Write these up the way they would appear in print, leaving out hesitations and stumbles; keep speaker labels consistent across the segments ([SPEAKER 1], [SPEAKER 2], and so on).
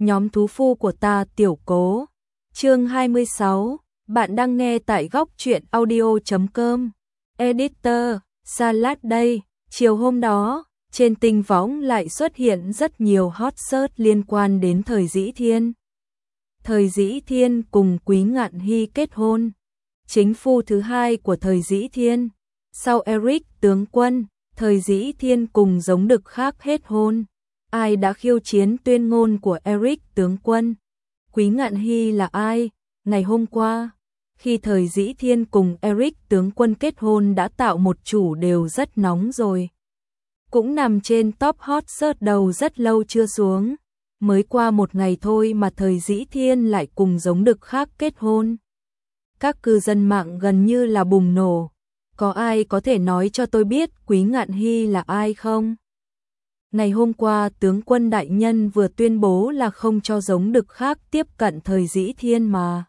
[SPEAKER 1] nhóm thú phu của ta tiểu cố. Chương 26, bạn đang nghe tại góc truyện audio.com. Editor, Salad đây. Chiều hôm đó, trên Tinh Võng lại xuất hiện rất nhiều hot search liên quan đến Thời Dĩ Thiên. Thời Dĩ Thiên cùng Quý Ngạn Hy kết hôn. Chính phu thứ hai của Thời Dĩ Thiên. Sau Eric tướng quân, Thời Dĩ Thiên cùng giống đực khác hết hôn. Ai đã khiêu chiến tuyên ngôn của Eric tướng quân? Quý Ngạn Hy là ai? Ngày hôm qua, khi Thời Dĩ Thiên cùng Eric tướng quân kết hôn đã tạo một chủ đều rất nóng rồi. Cũng nằm trên top hot search đầu rất lâu chưa xuống. Mới qua một ngày thôi mà Thời Dĩ Thiên lại cùng giống đực khác kết hôn. Các cư dân mạng gần như là bùng nổ. Có ai có thể nói cho tôi biết Quý Ngạn Hy là ai không? Ngày hôm qua tướng quân đại nhân vừa tuyên bố là không cho giống đực khác tiếp cận Thời Dĩ Thiên mà.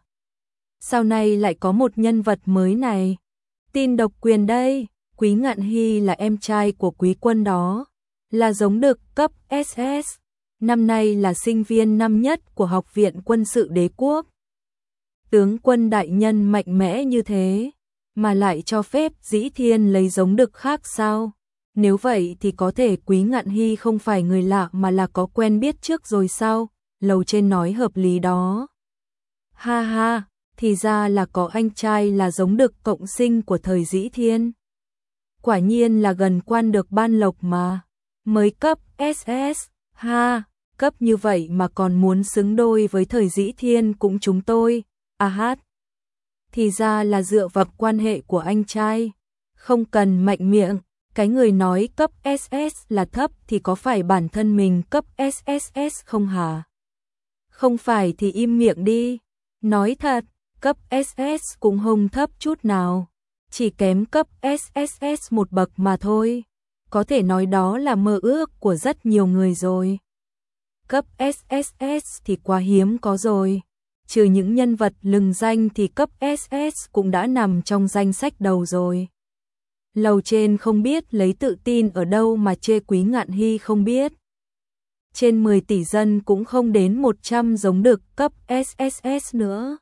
[SPEAKER 1] Sau này lại có một nhân vật mới này. Tin độc quyền đây, Quý Ngạn Hy là em trai của quý quân đó. Là giống đực cấp SS. Năm nay là sinh viên năm nhất của Học viện Quân sự Đế quốc. Tướng quân đại nhân mạnh mẽ như thế, mà lại cho phép Dĩ Thiên lấy giống đực khác sao? Nếu vậy thì có thể Quý Ngạn Hy không phải người lạ mà là có quen biết trước rồi sao? Lầu trên nói hợp lý đó. Ha ha, thì ra là có anh trai là giống đực cộng sinh của Thời Dĩ Thiên. Quả nhiên là gần quan được ban lộc mà. Mới cấp SS, ha, cấp như vậy mà còn muốn xứng đôi với Thời Dĩ Thiên cũng chúng tôi. À hát. Thì ra là dựa vào quan hệ của anh trai. Không cần mạnh miệng. Cái người nói cấp SS là thấp thì có phải bản thân mình cấp SSS không hả? Không phải thì im miệng đi. Nói thật, cấp SS cũng không thấp chút nào. Chỉ kém cấp SSS một bậc mà thôi. Có thể nói đó là mơ ước của rất nhiều người rồi. Cấp SSS thì quá hiếm có rồi. Trừ những nhân vật lừng danh thì cấp SS cũng đã nằm trong danh sách đầu rồi. Lầu trên không biết lấy tự tin ở đâu mà chê Quý Ngạn Hy không biết. Trên 10 tỷ dân cũng không đến 100 giống đực cấp SSS nữa.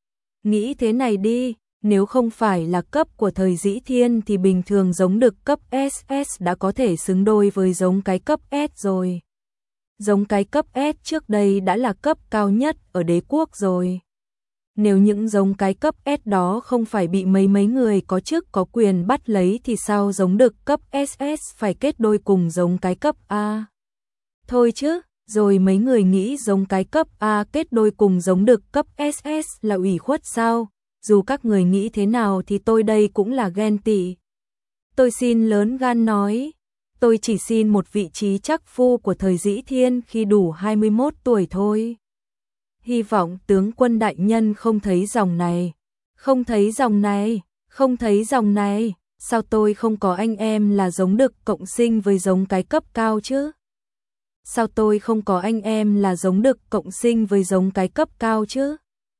[SPEAKER 1] Nghĩ thế này đi, nếu không phải là cấp của Thời Dĩ Thiên thì bình thường giống đực cấp SS đã có thể xứng đôi với giống cái cấp S rồi. Giống cái cấp S trước đây đã là cấp cao nhất ở đế quốc rồi. Nếu những giống cái cấp S đó không phải bị mấy người có chức có quyền bắt lấy thì sao giống đực cấp SS phải kết đôi cùng giống cái cấp A? Thôi chứ, rồi mấy người nghĩ giống cái cấp A kết đôi cùng giống đực cấp SS là ủy khuất sao? Dù các người nghĩ thế nào thì tôi đây cũng là ghen tị. Tôi xin lớn gan nói, tôi chỉ xin một vị trí trắc phu của Thời Dĩ Thiên khi đủ 21 tuổi thôi. Hy vọng tướng quân đại nhân không thấy dòng này. Không thấy dòng này, không thấy dòng này. Sao tôi không có anh em là giống đực cộng sinh với giống cái cấp cao chứ? Sao tôi không có anh em là giống đực cộng sinh với giống cái cấp cao chứ?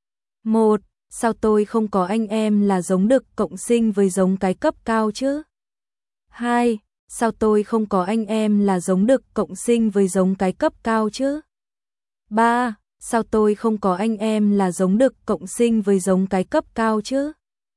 [SPEAKER 1] 1. Sao tôi không có anh em là giống đực cộng sinh với giống cái cấp cao chứ? 2. Sao tôi không có anh em là giống đực cộng sinh với giống cái cấp cao chứ? 3. Sao tôi không có anh em là giống đực cộng sinh với giống cái cấp cao chứ?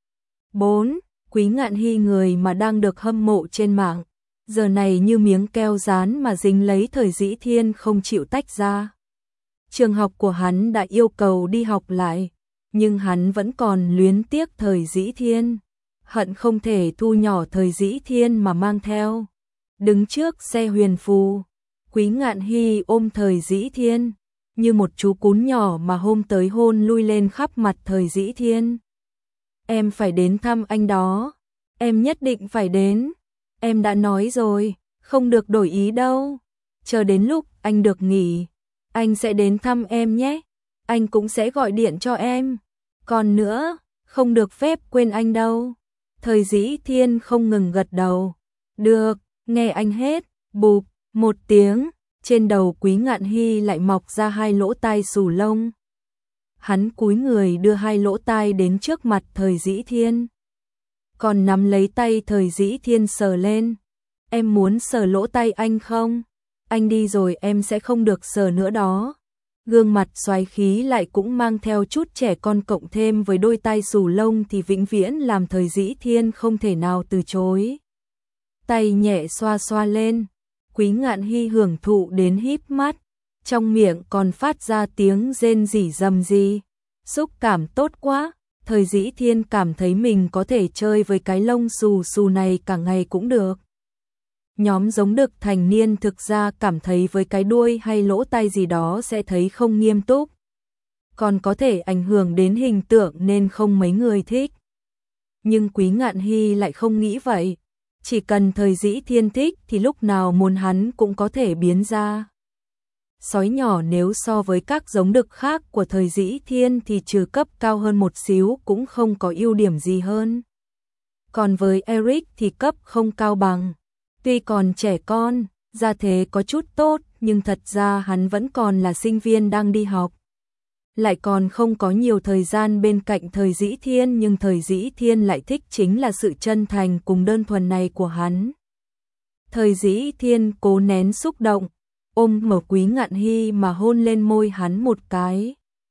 [SPEAKER 1] 4. Quý Ngạn Hy người mà đang được hâm mộ trên mạng, giờ này như miếng keo dán mà dính lấy Thời Dĩ Thiên không chịu tách ra. Trường học của hắn đã yêu cầu đi học lại, nhưng hắn vẫn còn luyến tiếc Thời Dĩ Thiên, hận không thể thu nhỏ Thời Dĩ Thiên mà mang theo. Đứng trước xe huyền phù, Quý Ngạn Hy ôm Thời Dĩ Thiên, như một chú cún nhỏ mà hôm tới hôn lui lên khắp mặt Thời Dĩ Thiên. Em phải đến thăm anh đó, em nhất định phải đến, em đã nói rồi, không được đổi ý đâu. Chờ đến lúc anh được nghỉ, anh sẽ đến thăm em nhé, anh cũng sẽ gọi điện cho em. Còn nữa, không được phép quên anh đâu. Thời Dĩ Thiên không ngừng gật đầu. Được, nghe anh hết. Bụp, một tiếng, trên đầu Quý Ngạn Hy lại mọc ra hai lỗ tai xù lông. Hắn cúi người đưa hai lỗ tai đến trước mặt Thời Dĩ Thiên. Còn nắm lấy tay Thời Dĩ Thiên sờ lên. Em muốn sờ lỗ tai anh không? Anh đi rồi em sẽ không được sờ nữa đó. Gương mặt xoáy khí lại cũng mang theo chút trẻ con cộng thêm với đôi tai xù lông thì vĩnh viễn làm Thời Dĩ Thiên không thể nào từ chối. Tay nhẹ xoa xoa lên, Quý Ngạn Hy hưởng thụ đến híp mắt, trong miệng còn phát ra tiếng rên rỉ rầm rì. Xúc cảm tốt quá, Thời Dĩ Thiên cảm thấy mình có thể chơi với cái lông xù xù này cả ngày cũng được. Nhóm giống đực thành niên thực ra cảm thấy với cái đuôi hay lỗ tai gì đó sẽ thấy không nghiêm túc, còn có thể ảnh hưởng đến hình tượng nên không mấy người thích. Nhưng Quý Ngạn Hy lại không nghĩ vậy, chỉ cần Thời Dĩ Thiên thích thì lúc nào muốn hắn cũng có thể biến ra. Sói nhỏ nếu so với các giống đực khác của Thời Dĩ Thiên thì trừ cấp cao hơn một xíu cũng không có ưu điểm gì hơn. Còn với Eric thì cấp không cao bằng. Tuy còn trẻ con, gia thế có chút tốt, nhưng thật ra hắn vẫn còn là sinh viên đang đi học. Lại còn không có nhiều thời gian bên cạnh Thời Dĩ Thiên, nhưng Thời Dĩ Thiên lại thích chính là sự chân thành cùng đơn thuần này của hắn. Thời Dĩ Thiên cố nén xúc động, ôm mở Quý Ngạn Hy mà hôn lên môi hắn một cái.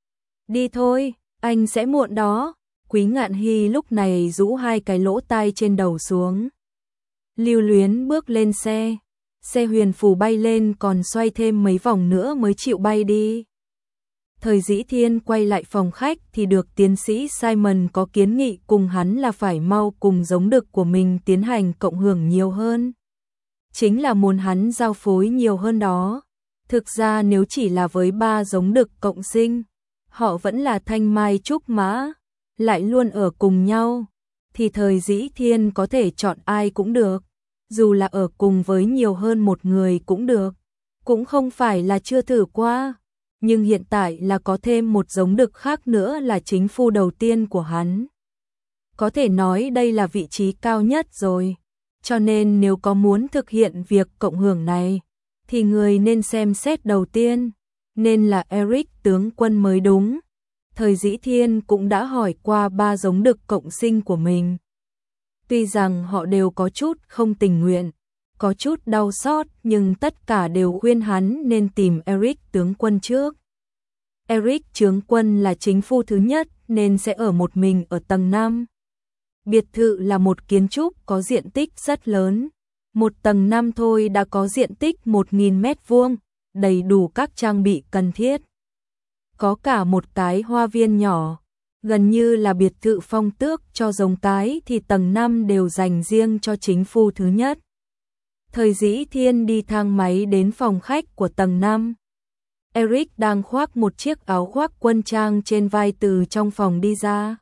[SPEAKER 1] Đi thôi, anh sẽ muộn đó. Quý Ngạn Hy lúc này rũ hai cái lỗ tai trên đầu xuống. Lưu luyến bước lên xe. Xe huyền phù bay lên còn xoay thêm mấy vòng nữa mới chịu bay đi. Thời Dĩ Thiên quay lại phòng khách thì được tiến sĩ Simon có kiến nghị cùng hắn là phải mau cùng giống đực của mình tiến hành cộng hưởng nhiều hơn. Chính là muốn hắn giao phối nhiều hơn đó. Thực ra nếu chỉ là với 3 giống đực cộng sinh, họ vẫn là thanh mai trúc mã, lại luôn ở cùng nhau, thì Thời Dĩ Thiên có thể chọn ai cũng được, dù là ở cùng với nhiều hơn một người cũng được, cũng không phải là chưa thử qua. Nhưng hiện tại là có thêm một giống đực khác nữa là chính phu đầu tiên của hắn. Có thể nói đây là vị trí cao nhất rồi. Cho nên nếu có muốn thực hiện việc cộng hưởng này, thì người nên xem xét đầu tiên, nên là Eric tướng quân mới đúng. Thời Dĩ Thiên cũng đã hỏi qua 3 giống đực cộng sinh của mình. Tuy rằng họ đều có chút không tình nguyện, có chút đau xót, nhưng tất cả đều khuyên hắn nên tìm Eric tướng quân trước. Eric tướng quân là chính phu thứ nhất nên sẽ ở một mình ở tầng 5. Biệt thự là một kiến trúc có diện tích rất lớn. Một tầng 5 thôi đã có diện tích 1000 mét vuông, đầy đủ các trang bị cần thiết. Có cả một cái hoa viên nhỏ, gần như là biệt thự phong tước cho giống cái thì tầng 5 đều dành riêng cho chính phu thứ nhất. Thời Dĩ Thiên đi thang máy đến phòng khách của tầng 5. Eric đang khoác một chiếc áo khoác quân trang trên vai từ trong phòng đi ra.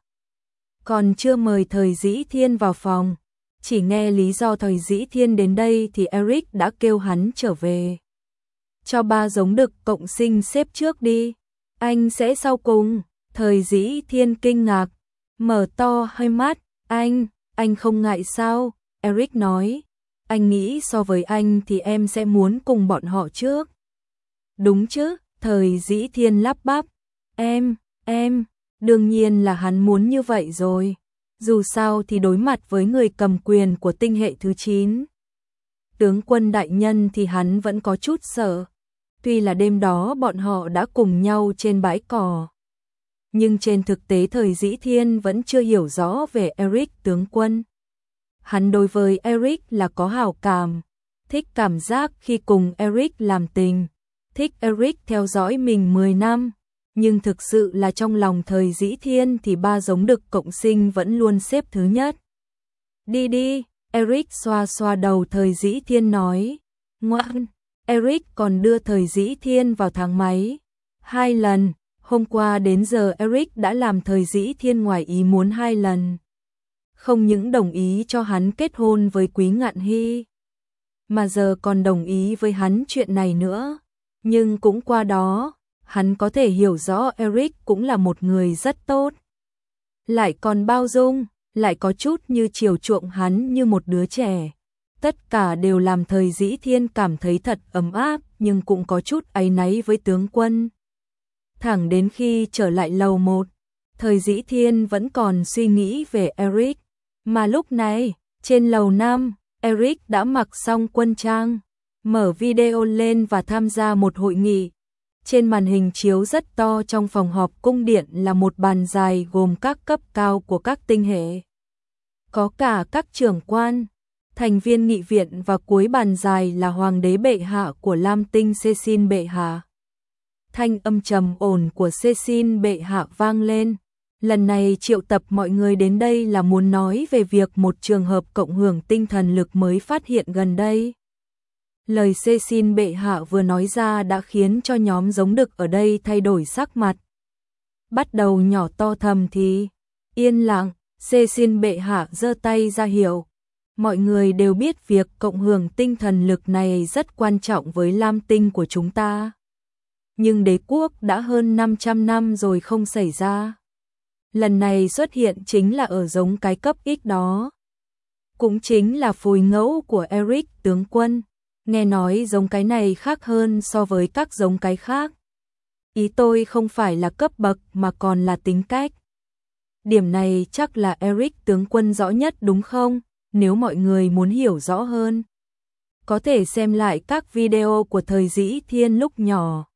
[SPEAKER 1] Còn chưa mời Thời Dĩ Thiên vào phòng, chỉ nghe lý do Thời Dĩ Thiên đến đây thì Eric đã kêu hắn trở về. Cho 3 giống đực cộng sinh xếp trước đi, anh sẽ sau cùng. Thời Dĩ Thiên kinh ngạc, mở to hai mắt, anh không ngại sao? Eric nói, anh nghĩ so với anh thì em sẽ muốn cùng bọn họ trước. Đúng chứ? Thời Dĩ Thiên lắp bắp, em, đương nhiên là hắn muốn như vậy rồi. Dù sao thì đối mặt với người cầm quyền của tinh hệ thứ 9. Tướng quân đại nhân thì hắn vẫn có chút sợ. Tuy là đêm đó bọn họ đã cùng nhau trên bãi cỏ. Nhưng trên thực tế Thời Dĩ Thiên vẫn chưa hiểu rõ về Eric tướng quân. Hắn đối với Eric là có hảo cảm, thích cảm giác khi cùng Eric làm tình, thích Eric theo dõi mình 10 năm. Nhưng thực sự là trong lòng Thời Dĩ Thiên thì 3 giống đực cộng sinh vẫn luôn xếp thứ nhất. Đi đi, Eric xoa xoa đầu Thời Dĩ Thiên nói. Ngoan, Eric còn đưa Thời Dĩ Thiên vào thang máy 2 lần. Hôm qua đến giờ Eric đã làm Thời Dĩ Thiên ngoài ý muốn 2 lần. Không những đồng ý cho hắn kết hôn với Quý Ngạn Hy, mà giờ còn đồng ý với hắn chuyện này nữa. Nhưng cũng qua đó, hắn có thể hiểu rõ Eric cũng là một người rất tốt. Lại còn bao dung, lại có chút như chiều chuộng hắn như một đứa trẻ. Tất cả đều làm Thời Dĩ Thiên cảm thấy thật ấm áp, nhưng cũng có chút áy náy với tướng quân. Thẳng đến khi trở lại lầu 1, Thời Dĩ Thiên vẫn còn suy nghĩ về Eric. Mà lúc này, trên lầu 5, Eric đã mặc xong quân trang, mở video lên và tham gia một hội nghị. Trên màn hình chiếu rất to trong phòng họp cung điện là một bàn dài gồm các cấp cao của các tinh hệ. Có cả các trưởng quan, thành viên nghị viện và cuối bàn dài là hoàng đế bệ hạ của Lam Tinh Cecil bệ hạ. Thanh âm trầm ổn của Cecil bệ hạ vang lên. Lần này triệu tập mọi người đến đây là muốn nói về việc một trường hợp cộng hưởng tinh thần lực mới phát hiện gần đây. Lời Cecil bệ hạ vừa nói ra đã khiến cho nhóm giống đực ở đây thay đổi sắc mặt. Bắt đầu nhỏ to thầm thì yên lặng, Cecil bệ hạ giơ tay ra hiệu. Mọi người đều biết việc cộng hưởng tinh thần lực này rất quan trọng với Lam Tinh của chúng ta. Nhưng đế quốc đã hơn 500 năm rồi không xảy ra. Lần này xuất hiện chính là ở giống cái cấp X đó. Cũng chính là phôi ngẫu của Eric tướng quân. Nghe nói giống cái này khác hơn so với các giống cái khác. Ý tôi không phải là cấp bậc mà còn là tính cách. Điểm này chắc là Eric tướng quân rõ nhất đúng không? Nếu mọi người muốn hiểu rõ hơn, có thể xem lại các video của thời Dĩ Thiên lúc nhỏ.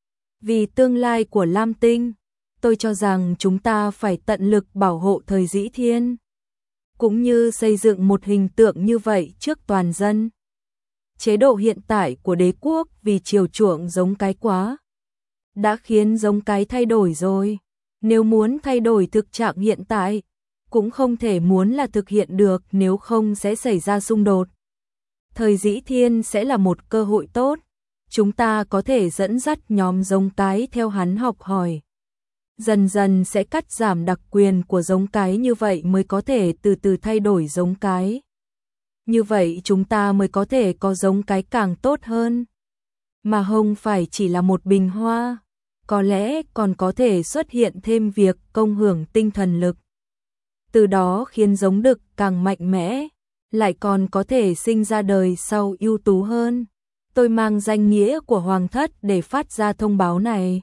[SPEAKER 1] Vì tương lai của Lam Tinh, tôi cho rằng chúng ta phải tận lực bảo hộ thời Dĩ Thiên, cũng như xây dựng một hình tượng như vậy trước toàn dân. Chế độ hiện tại của đế quốc vì chiều chuộng giống cái quá, đã khiến giống cái thay đổi rồi. Nếu muốn thay đổi thực trạng hiện tại, cũng không thể muốn là thực hiện được, nếu không sẽ xảy ra xung đột. Thời Dĩ Thiên sẽ là một cơ hội tốt. Chúng ta có thể dẫn dắt nhóm giống cái theo hắn học hỏi. Dần dần sẽ cắt giảm đặc quyền của giống cái, như vậy mới có thể từ từ thay đổi giống cái. Như vậy chúng ta mới có thể có giống cái càng tốt hơn. Mà không phải chỉ là một bình hoa. Có lẽ còn có thể xuất hiện thêm việc cộng hưởng tinh thần lực. Từ đó khiến giống đực càng mạnh mẽ, lại còn có thể sinh ra đời sau ưu tú hơn. Tôi mang danh nghĩa của Hoàng thất để phát ra thông báo này.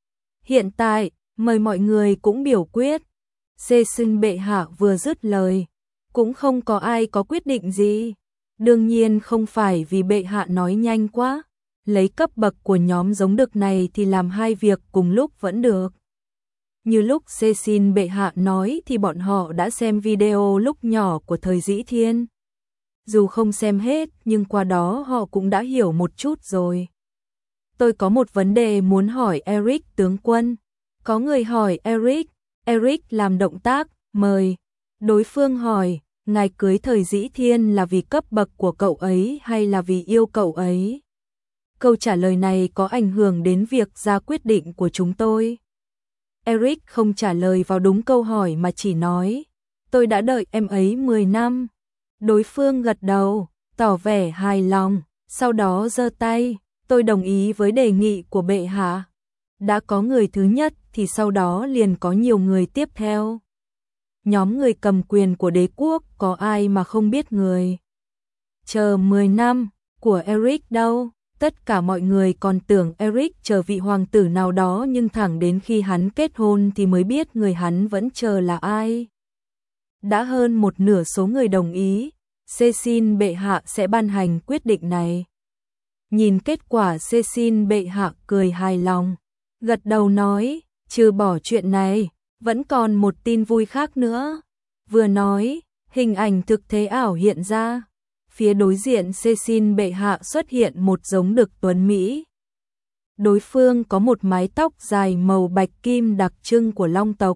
[SPEAKER 1] Hiện tại, mời mọi người cũng biểu quyết. Cecil bệ hạ vừa dứt lời, cũng không có ai có quyết định gì. Đương nhiên không phải vì bệ hạ nói nhanh quá. Lấy cấp bậc của nhóm giống đực này thì làm hai việc cùng lúc vẫn được. Như lúc Cecil bệ hạ nói thì bọn họ đã xem video lúc nhỏ của thời Dĩ Thiên. Dù không xem hết nhưng qua đó họ cũng đã hiểu một chút rồi. Tôi có một vấn đề muốn hỏi Eric tướng quân. Có người hỏi Eric. Eric làm động tác, mời. Đối phương hỏi, ngài cưới thời Dĩ Thiên là vì cấp bậc của cậu ấy hay là vì yêu cậu ấy? Câu trả lời này có ảnh hưởng đến việc ra quyết định của chúng tôi. Eric không trả lời vào đúng câu hỏi mà chỉ nói, tôi đã đợi em ấy 10 năm. Đối phương gật đầu, tỏ vẻ hài lòng, sau đó giơ tay, tôi đồng ý với đề nghị của bệ hạ. Đã có người thứ nhất thì sau đó liền có nhiều người tiếp theo. Nhóm người cầm quyền của đế quốc có ai mà không biết người. Chờ 10 năm, của Eric đâu? Tất cả mọi người còn tưởng Eric chờ vị hoàng tử nào đó, nhưng thẳng đến khi hắn kết hôn thì mới biết người hắn vẫn chờ là ai. Đã hơn một nửa số người đồng ý, Cecil bệ hạ sẽ ban hành quyết định này. Nhìn kết quả, Cecil bệ hạ cười hài lòng, gật đầu nói, trừ bỏ chuyện này, vẫn còn một tin vui khác nữa. Vừa nói, hình ảnh thực tế ảo hiện ra. Phía đối diện Cecil bệ hạ xuất hiện một giống đực tuấn Mỹ. Đối phương có một mái tóc dài màu bạch kim đặc trưng của Long tộc.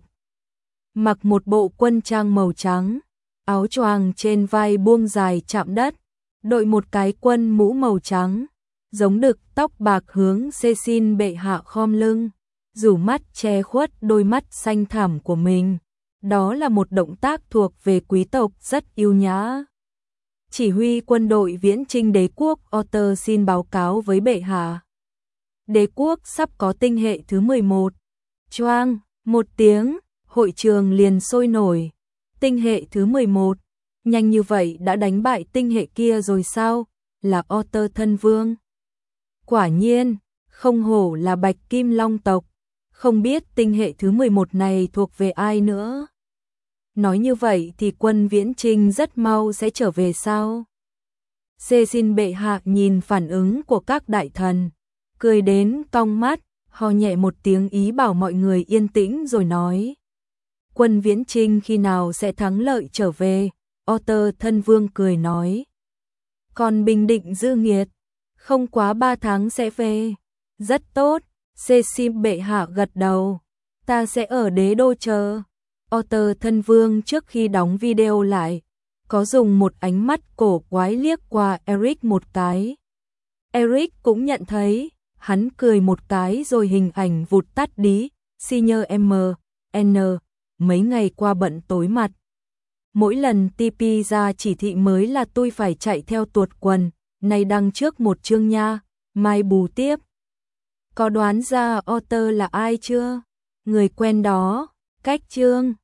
[SPEAKER 1] Mặc một bộ quân trang màu trắng, áo choàng trên vai buông dài chạm đất, đội một cái quân mũ màu trắng. Giống đực tóc bạc hướng Cecil bệ hạ khom lưng, rủ mắt che khuất đôi mắt xanh thẳm của mình. Đó là một động tác thuộc về quý tộc rất yêu nhã. Chỉ huy quân đội viễn chinh đế quốc Otter xin báo cáo với bệ hạ. Đế quốc sắp có tinh hệ thứ 11. Choang, một tiếng, hội trường liền sôi nổi. Tinh hệ thứ 11, nhanh như vậy đã đánh bại tinh hệ kia rồi sao? Là Otter thân vương. Quả nhiên, không hổ là bạch kim long tộc. Không biết tinh hệ thứ 11 này thuộc về ai nữa. Nói như vậy thì quân viễn chinh rất mau sẽ trở về sao? Cecil bệ hạ nhìn phản ứng của các đại thần, cười đến cong mắt, ho nhẹ một tiếng ý bảo mọi người yên tĩnh rồi nói. Quân Viễn Trinh khi nào sẽ thắng lợi trở về? Otter thân vương cười nói. Còn Bình Định Dư Nghiệt, không quá 3 tháng sẽ về. Rất tốt, Cecil bệ hạ gật đầu. Ta sẽ ở đế đô chờ. Otter thân vương trước khi đóng video lại, có dùng một ánh mắt cổ quái liếc qua Eric một cái. Eric cũng nhận thấy, hắn cười một cái rồi hình ảnh vụt tắt đi. Senior M.N. Mấy ngày qua bận tối mặt. Mỗi lần TP ra chỉ thị mới là tôi phải chạy theo tuột quần. Này đăng trước một chương nha, mai bù tiếp. Có đoán ra Otter là ai chưa? Người quen đó, cách chương.